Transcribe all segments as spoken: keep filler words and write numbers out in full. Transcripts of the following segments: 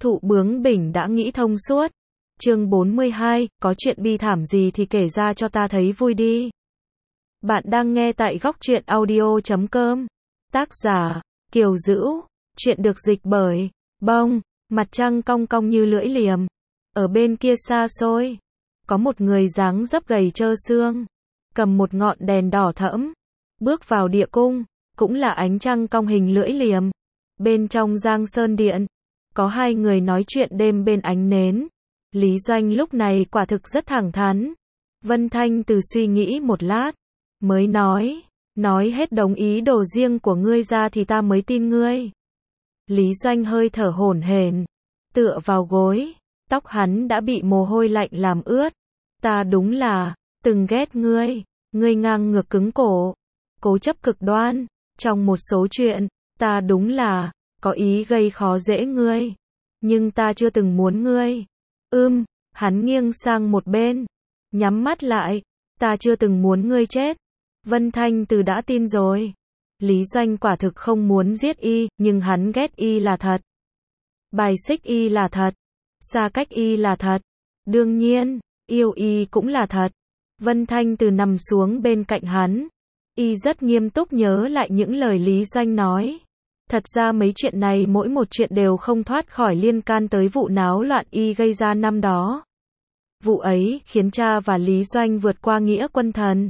Thụ bướng bỉnh đã nghĩ thông suốt. Chương bốn mươi hai, có chuyện bi thảm gì thì kể ra cho ta thấy vui đi. Bạn đang nghe tại góc truyện audio chấm com. Tác giả, Kiều Dữu. Chuyện được dịch bởi, Bông. Mặt trăng cong cong như lưỡi liềm. Ở bên kia xa xôi, có một người dáng dấp gầy trơ xương, cầm một ngọn đèn đỏ thẫm, bước vào địa cung, cũng là ánh trăng cong hình lưỡi liềm. Bên trong Giang Sơn Điện, có hai người nói chuyện đêm bên ánh nến. Lý Doanh lúc này quả thực rất thẳng thắn. Vân Thanh Từ suy nghĩ một lát, mới nói, nói hết đống ý đồ riêng của ngươi ra thì ta mới tin ngươi. Lý Doanh hơi thở hổn hển, tựa vào gối, tóc hắn đã bị mồ hôi lạnh làm ướt. Ta đúng là, từng ghét ngươi, ngươi ngang ngược cứng cổ, cố chấp cực đoan, trong một số chuyện, ta đúng là, có ý gây khó dễ ngươi, nhưng ta chưa từng muốn ngươi. Ưm, hắn nghiêng sang một bên, nhắm mắt lại, ta chưa từng muốn ngươi chết. Vân Thanh Từ đã tin rồi. Lý Doanh quả thực không muốn giết y, nhưng hắn ghét y là thật. Bài xích y là thật. Xa cách y là thật. Đương nhiên, yêu y cũng là thật. Vân Thanh Từ nằm xuống bên cạnh hắn. Y rất nghiêm túc nhớ lại những lời Lý Doanh nói. Thật ra mấy chuyện này mỗi một chuyện đều không thoát khỏi liên can tới vụ náo loạn y gây ra năm đó. Vụ ấy khiến cha và Lý Doanh vượt qua nghĩa quân thần.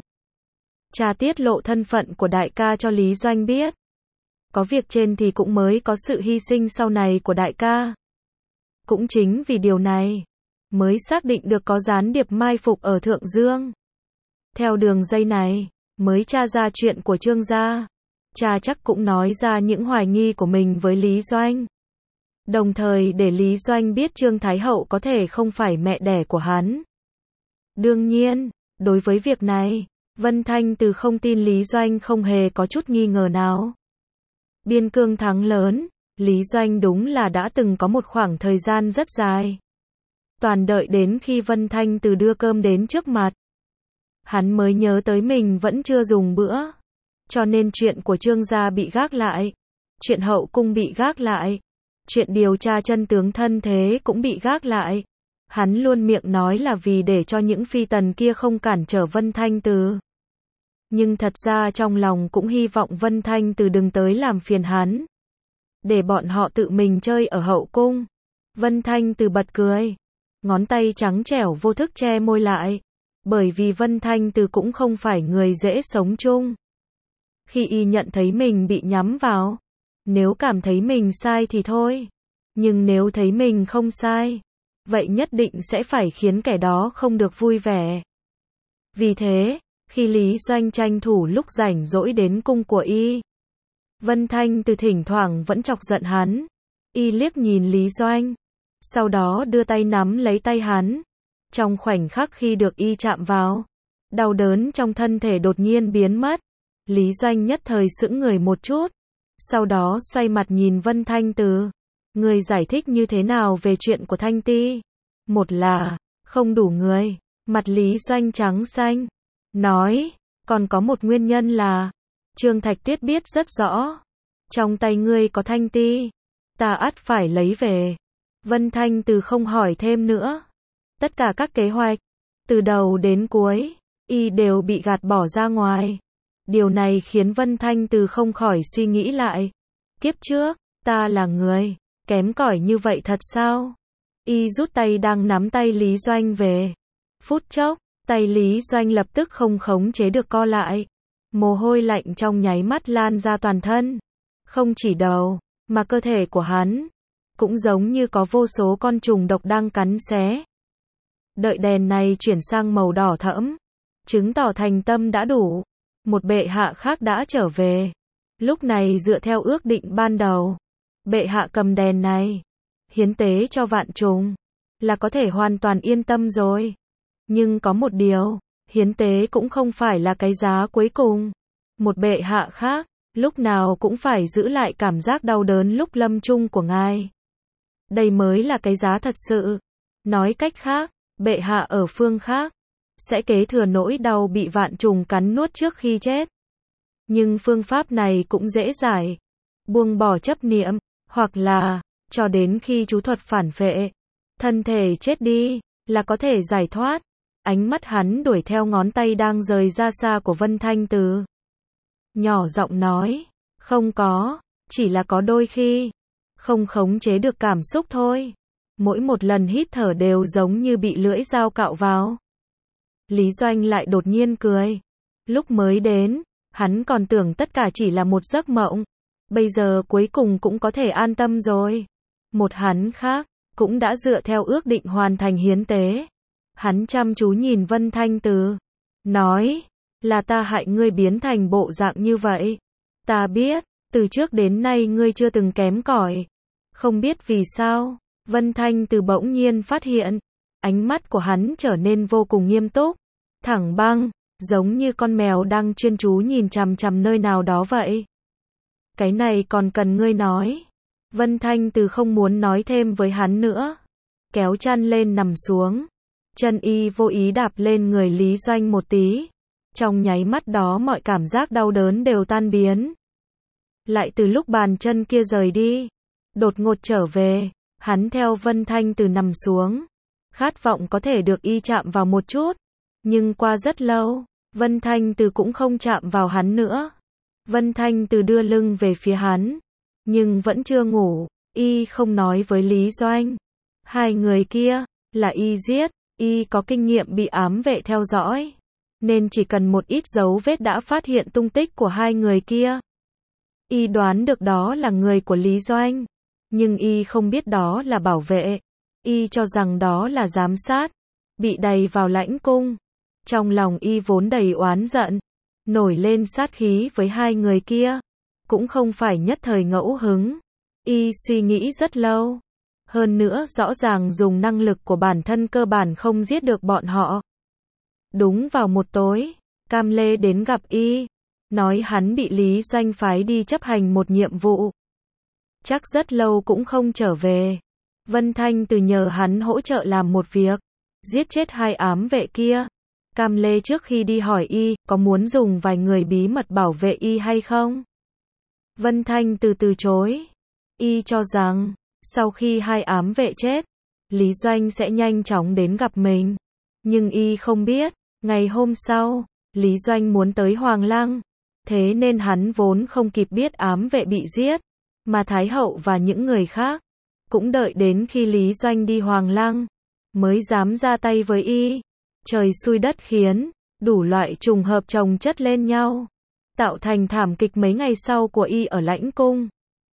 Cha tiết lộ thân phận của đại ca cho Lý Doanh biết. Có việc trên thì cũng mới có sự hy sinh sau này của đại ca. Cũng chính vì điều này, mới xác định được có gián điệp mai phục ở Thượng Dương. Theo đường dây này, mới tra ra chuyện của Trương gia. Cha chắc cũng nói ra những hoài nghi của mình với Lý Doanh. Đồng thời để Lý Doanh biết Trương Thái Hậu có thể không phải mẹ đẻ của hắn. Đương nhiên, đối với việc này, Vân Thanh Từ không tin Lý Doanh không hề có chút nghi ngờ nào. Biên cương thắng lớn, Lý Doanh đúng là đã từng có một khoảng thời gian rất dài. Toàn đợi đến khi Vân Thanh Từ đưa cơm đến trước mặt, hắn mới nhớ tới mình vẫn chưa dùng bữa. Cho nên chuyện của Trương gia bị gác lại, chuyện hậu cung bị gác lại, chuyện điều tra chân tướng thân thế cũng bị gác lại. Hắn luôn miệng nói là vì để cho những phi tần kia không cản trở Vân Thanh Từ. Nhưng thật ra trong lòng cũng hy vọng Vân Thanh Từ đừng tới làm phiền hắn, để bọn họ tự mình chơi ở hậu cung. Vân Thanh Từ bật cười, ngón tay trắng trẻo vô thức che môi lại, bởi vì Vân Thanh Từ cũng không phải người dễ sống chung. Khi y nhận thấy mình bị nhắm vào, nếu cảm thấy mình sai thì thôi, nhưng nếu thấy mình không sai, vậy nhất định sẽ phải khiến kẻ đó không được vui vẻ. Vì thế, khi Lý Doanh tranh thủ lúc rảnh rỗi đến cung của y, Vân Thanh Từ thỉnh thoảng vẫn chọc giận hắn. Y liếc nhìn Lý Doanh, sau đó đưa tay nắm lấy tay hắn. Trong khoảnh khắc khi được y chạm vào, đau đớn trong thân thể đột nhiên biến mất. Lý Doanh nhất thời sững người một chút, sau đó xoay mặt nhìn Vân Thanh Từ. Người giải thích như thế nào về chuyện của Thanh Ti? Một là, không đủ người. Mặt Lý Doanh trắng xanh, nói, còn có một nguyên nhân là, Trương Thạch Tuyết biết rất rõ, trong tay ngươi có Thanh Ti, ta ắt phải lấy về. Vân Thanh Từ không hỏi thêm nữa. Tất cả các kế hoạch, từ đầu đến cuối, y đều bị gạt bỏ ra ngoài. Điều này khiến Vân Thanh Từ không khỏi suy nghĩ lại. Kiếp trước, ta là người kém cỏi như vậy thật sao? Y rút tay đang nắm tay Lý Doanh về. Phút chốc, tay Lý Doanh lập tức không khống chế được co lại. Mồ hôi lạnh trong nháy mắt lan ra toàn thân. Không chỉ đầu, mà cơ thể của hắn cũng giống như có vô số con trùng độc đang cắn xé. Đợi đèn này chuyển sang màu đỏ thẫm, chứng tỏ thành tâm đã đủ. Một bệ hạ khác đã trở về. Lúc này dựa theo ước định ban đầu, bệ hạ cầm đèn này, hiến tế cho vạn trùng, là có thể hoàn toàn yên tâm rồi. Nhưng có một điều, hiến tế cũng không phải là cái giá cuối cùng. Một bệ hạ khác, lúc nào cũng phải giữ lại cảm giác đau đớn lúc lâm chung của ngài. Đây mới là cái giá thật sự. Nói cách khác, bệ hạ ở phương khác sẽ kế thừa nỗi đau bị vạn trùng cắn nuốt trước khi chết. Nhưng phương pháp này cũng dễ giải. Buông bỏ chấp niệm, hoặc là cho đến khi chú thuật phản phệ, thân thể chết đi, là có thể giải thoát. Ánh mắt hắn đuổi theo ngón tay đang rời ra xa của Vân Thanh Từ. Nhỏ giọng nói, không có, chỉ là có đôi khi, không khống chế được cảm xúc thôi. Mỗi một lần hít thở đều giống như bị lưỡi dao cạo vào. Lý Doanh lại đột nhiên cười. Lúc mới đến, hắn còn tưởng tất cả chỉ là một giấc mộng. Bây giờ cuối cùng cũng có thể an tâm rồi. Một hắn khác, cũng đã dựa theo ước định hoàn thành hiến tế. Hắn chăm chú nhìn Vân Thanh Từ. Nói, là ta hại ngươi biến thành bộ dạng như vậy. Ta biết, từ trước đến nay ngươi chưa từng kém cỏi. Không biết vì sao, Vân Thanh Từ bỗng nhiên phát hiện, ánh mắt của hắn trở nên vô cùng nghiêm túc, thẳng băng, giống như con mèo đang chuyên chú nhìn chằm chằm nơi nào đó vậy. Cái này còn cần ngươi nói. Vân Thanh Từ không muốn nói thêm với hắn nữa. Kéo chăn lên nằm xuống. Chân y vô ý đạp lên người Lý Doanh một tí. Trong nháy mắt đó mọi cảm giác đau đớn đều tan biến. Lại từ lúc bàn chân kia rời đi, đột ngột trở về, hắn theo Vân Thanh Từ nằm xuống. Khát vọng có thể được y chạm vào một chút. Nhưng qua rất lâu, Vân Thanh Từ cũng không chạm vào hắn nữa. Vân Thanh Từ đưa lưng về phía hắn, nhưng vẫn chưa ngủ. Y không nói với Lý Doanh. Hai người kia, là y giết. Y có kinh nghiệm bị ám vệ theo dõi, nên chỉ cần một ít dấu vết đã phát hiện tung tích của hai người kia. Y đoán được đó là người của Lý Doanh, nhưng Y không biết đó là bảo vệ. Y cho rằng đó là giám sát, bị đày vào lãnh cung. Trong lòng Y vốn đầy oán giận, nổi lên sát khí với hai người kia. Cũng không phải nhất thời ngẫu hứng. Y suy nghĩ rất lâu. Hơn nữa rõ ràng dùng năng lực của bản thân cơ bản không giết được bọn họ. Đúng vào một tối, Cam Lê đến gặp Y, nói hắn bị Lý Doanh phái đi chấp hành một nhiệm vụ. Chắc rất lâu cũng không trở về. Vân Thanh Từ nhờ hắn hỗ trợ làm một việc, giết chết hai ám vệ kia. Cam Lê trước khi đi hỏi Y, có muốn dùng vài người bí mật bảo vệ Y hay không? Vân Thanh Từ từ chối. Y cho rằng, sau khi hai ám vệ chết, Lý Doanh sẽ nhanh chóng đến gặp mình. Nhưng Y không biết, ngày hôm sau, Lý Doanh muốn tới Hoàng Lăng. Thế nên hắn vốn không kịp biết ám vệ bị giết, mà Thái Hậu và những người khác cũng đợi đến khi Lý Doanh đi Hoàng Lăng mới dám ra tay với Y. Trời xui đất khiến, đủ loại trùng hợp chồng chất lên nhau, tạo thành thảm kịch mấy ngày sau của Y ở lãnh cung.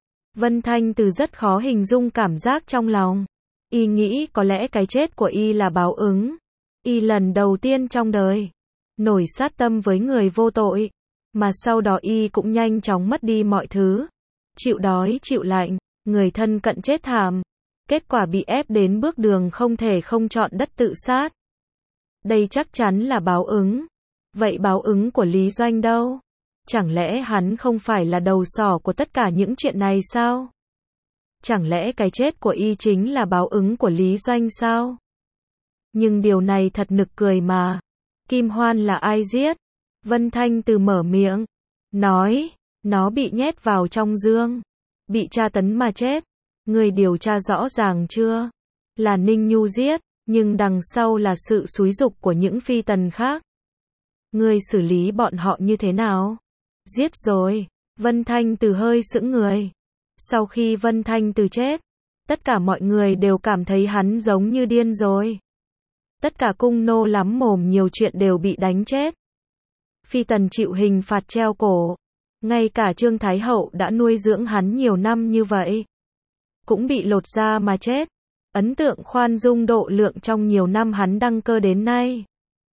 Vân Thanh Từ rất khó hình dung cảm giác trong lòng. Y nghĩ có lẽ cái chết của Y là báo ứng. Y lần đầu tiên trong đời nổi sát tâm với người vô tội, mà sau đó Y cũng nhanh chóng mất đi mọi thứ. Chịu đói chịu lạnh, người thân cận chết thảm. Kết quả bị ép đến bước đường không thể không chọn đất tự sát. Đây chắc chắn là báo ứng. Vậy báo ứng của Lý Doanh đâu? Chẳng lẽ hắn không phải là đầu sỏ của tất cả những chuyện này sao? Chẳng lẽ cái chết của Y chính là báo ứng của Lý Doanh sao? Nhưng điều này thật nực cười mà. Kim Hoan là ai giết? Vân Thanh Từ mở miệng, nói, nó bị nhét vào trong giương, bị tra tấn mà chết. Người điều tra rõ ràng chưa? Là Ninh Nhu giết, nhưng đằng sau là sự xúi giục của những phi tần khác. Người xử lý bọn họ như thế nào? Giết rồi. Vân Thanh Từ hơi sững người. Sau khi Vân Thanh Từ chết, tất cả mọi người đều cảm thấy hắn giống như điên rồi. Tất cả cung nô lắm mồm nhiều chuyện đều bị đánh chết. Phi tần chịu hình phạt treo cổ. Ngay cả Trương Thái Hậu đã nuôi dưỡng hắn nhiều năm như vậy, cũng bị lột da mà chết. Ấn tượng khoan dung độ lượng trong nhiều năm hắn đăng cơ đến nay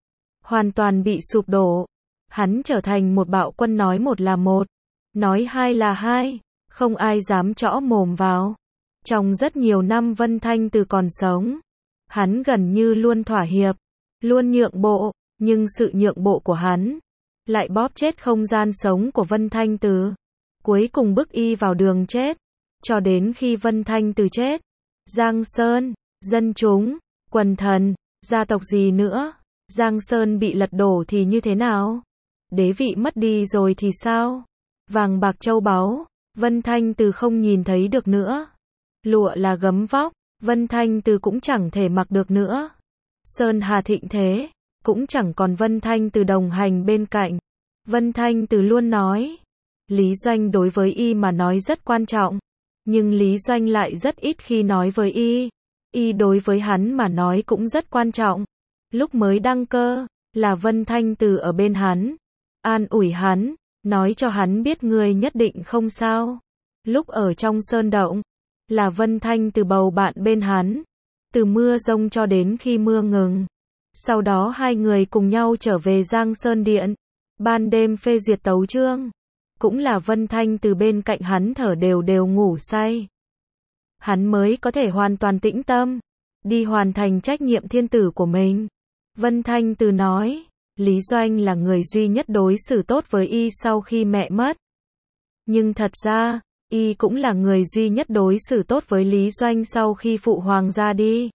hoàn toàn bị sụp đổ. Hắn trở thành một bạo quân nói một là một, nói hai là hai, không ai dám chõ mồm vào. Trong rất nhiều năm Vân Thanh Từ còn sống, hắn gần như luôn thỏa hiệp, luôn nhượng bộ, nhưng sự nhượng bộ của hắn lại bóp chết không gian sống của Vân Thanh Từ, cuối cùng bức Y vào đường chết. Cho đến khi Vân Thanh Từ chết, Giang Sơn, dân chúng, quần thần, gia tộc gì nữa, Giang Sơn bị lật đổ thì như thế nào? Đế vị mất đi rồi thì sao? Vàng bạc châu báu, Vân Thanh Từ không nhìn thấy được nữa. Lụa là gấm vóc, Vân Thanh Từ cũng chẳng thể mặc được nữa. Sơn Hà thịnh thế, cũng chẳng còn Vân Thanh Từ đồng hành bên cạnh. Vân Thanh Từ luôn nói, Lý Doanh đối với y mà nói rất quan trọng, nhưng Lý Doanh lại rất ít khi nói với y. Y đối với hắn mà nói cũng rất quan trọng. Lúc mới đăng cơ, là Vân Thanh Từ ở bên hắn, an ủi hắn, nói cho hắn biết ngươi nhất định không sao. Lúc ở trong sơn động, là Vân Thanh Từ bầu bạn bên hắn, từ mưa rông cho đến khi mưa ngừng. Sau đó hai người cùng nhau trở về Giang Sơn Điện, ban đêm phê duyệt tấu chương, cũng là Vân Thanh Từ bên cạnh hắn thở đều đều ngủ say. Hắn mới có thể hoàn toàn tĩnh tâm, đi hoàn thành trách nhiệm thiên tử của mình. Vân Thanh Từ nói, Lý Doanh là người duy nhất đối xử tốt với y sau khi mẹ mất. Nhưng thật ra, y cũng là người duy nhất đối xử tốt với Lý Doanh sau khi phụ hoàng ra đi.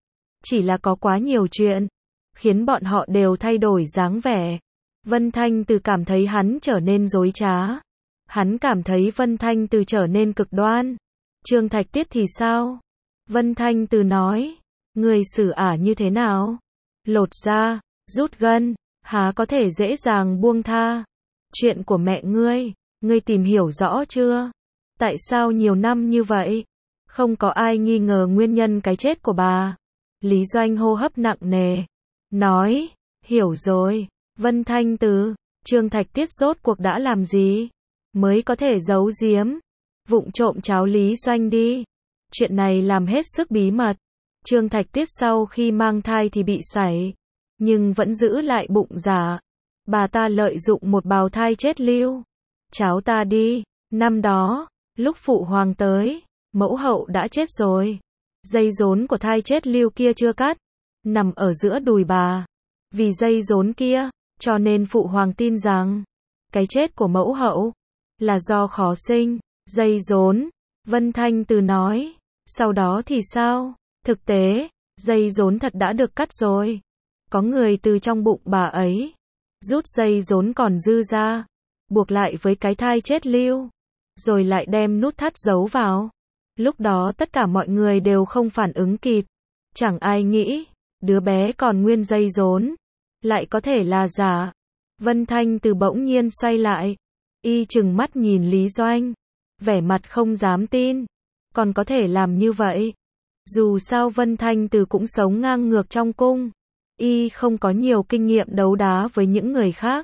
Chỉ là có quá nhiều chuyện, khiến bọn họ đều thay đổi dáng vẻ. Vân Thanh Từ cảm thấy hắn trở nên dối trá. Hắn cảm thấy Vân Thanh Từ trở nên cực đoan. Trương Thạch Tiết thì sao? Vân Thanh Từ nói, người xử ả như thế nào? Lột da, rút gân, há có thể dễ dàng buông tha. Chuyện của mẹ ngươi, ngươi tìm hiểu rõ chưa? Tại sao nhiều năm như vậy? Không có ai nghi ngờ nguyên nhân cái chết của bà. Lý Doanh hô hấp nặng nề, nói, hiểu rồi. Vân Thanh Từ, Trương Thạch Tiết rốt cuộc đã làm gì? Mới có thể giấu giếm, vụng trộm cháo Lý Doanh đi. Chuyện này làm hết sức bí mật. Trương Thạch Tiết sau khi mang thai thì bị sảy, nhưng vẫn giữ lại bụng giả. Bà ta lợi dụng một bào thai chết lưu. Cháu ta đi. Năm đó, lúc phụ hoàng tới, mẫu hậu đã chết rồi. Dây rốn của thai chết lưu kia chưa cắt, nằm ở giữa đùi bà. Vì dây rốn kia, cho nên phụ hoàng tin rằng, cái chết của mẫu hậu, là do khó sinh, dây rốn. Vân Thanh Từ nói, sau đó thì sao? Thực tế, dây rốn thật đã được cắt rồi. Có người từ trong bụng bà ấy, rút dây rốn còn dư ra, buộc lại với cái thai chết lưu, rồi lại đem nút thắt giấu vào. Lúc đó tất cả mọi người đều không phản ứng kịp. Chẳng ai nghĩ, đứa bé còn nguyên dây rốn, lại có thể là giả. Vân Thanh Từ bỗng nhiên xoay lại, y trừng mắt nhìn Lý Doanh, vẻ mặt không dám tin, còn có thể làm như vậy. Dù sao Vân Thanh Từ cũng sống ngang ngược trong cung, y không có nhiều kinh nghiệm đấu đá với những người khác.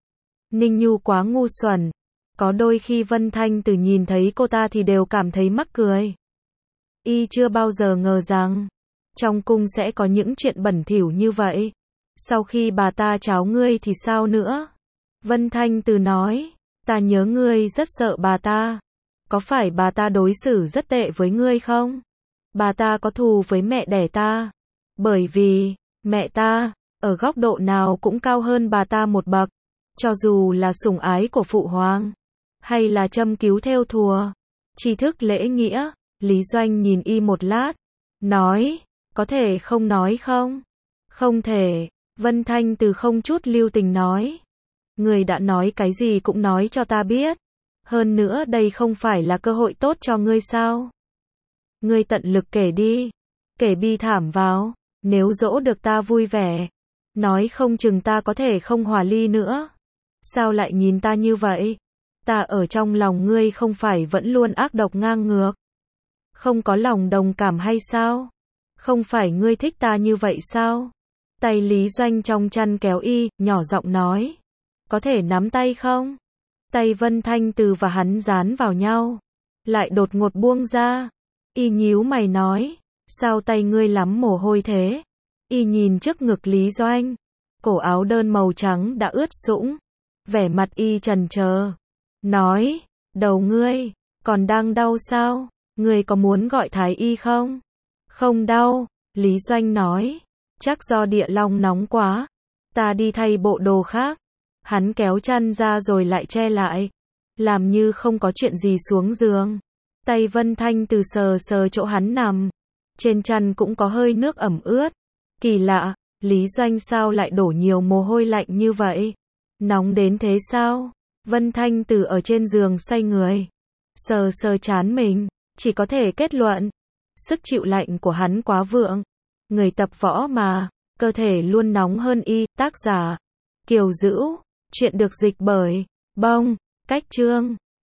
Ninh Nhu quá ngu xuẩn, có đôi khi Vân Thanh Từ nhìn thấy cô ta thì đều cảm thấy mắc cười. Y chưa bao giờ ngờ rằng, trong cung sẽ có những chuyện bẩn thỉu như vậy. Sau khi bà ta cháo ngươi thì sao nữa? Vân Thanh Từ nói, ta nhớ ngươi rất sợ bà ta. Có phải bà ta đối xử rất tệ với ngươi không? Bà ta có thù với mẹ đẻ ta. Bởi vì, mẹ ta, ở góc độ nào cũng cao hơn bà ta một bậc. Cho dù là sủng ái của phụ hoàng, hay là châm cứu theo thùa, tri thức lễ nghĩa. Lý Doanh nhìn y một lát, nói, có thể không nói không? Không thể. Vân Thanh Từ không chút lưu tình nói, người đã nói cái gì cũng nói cho ta biết. Hơn nữa đây không phải là cơ hội tốt cho ngươi sao? Ngươi tận lực kể đi, kể bi thảm vào, nếu dỗ được ta vui vẻ, nói không chừng ta có thể không hòa ly nữa. Sao lại nhìn ta như vậy? Ta ở trong lòng ngươi không phải vẫn luôn ác độc ngang ngược, không có lòng đồng cảm hay sao? Không phải ngươi thích ta như vậy sao? Tay Lý Doanh trong chăn kéo y, nhỏ giọng nói, có thể nắm tay không? Tay Vân Thanh Từ và hắn dán vào nhau, lại đột ngột buông ra. Y nhíu mày nói, sao tay ngươi lắm mồ hôi thế? Y nhìn trước ngực Lý Doanh, cổ áo đơn màu trắng đã ướt sũng, vẻ mặt y trần chờ, nói, đầu ngươi, còn đang đau sao? Ngươi có muốn gọi thái y không? Không đau, Lý Doanh nói, chắc do địa long nóng quá, ta đi thay bộ đồ khác. Hắn kéo chăn ra rồi lại che lại, làm như không có chuyện gì xuống giường. Tay Vân Thanh Từ sờ sờ chỗ hắn nằm, trên chăn cũng có hơi nước ẩm ướt. Kỳ lạ, Lý Doanh sao lại đổ nhiều mồ hôi lạnh như vậy? Nóng đến thế sao? Vân Thanh Từ ở trên giường xoay người, sờ sờ trán mình, chỉ có thể kết luận. Sức chịu lạnh của hắn quá vượng. Người tập võ mà, cơ thể luôn nóng hơn y. Tác giả Kiều Dữu. Chuyện được dịch bởi Bông Cách Chương.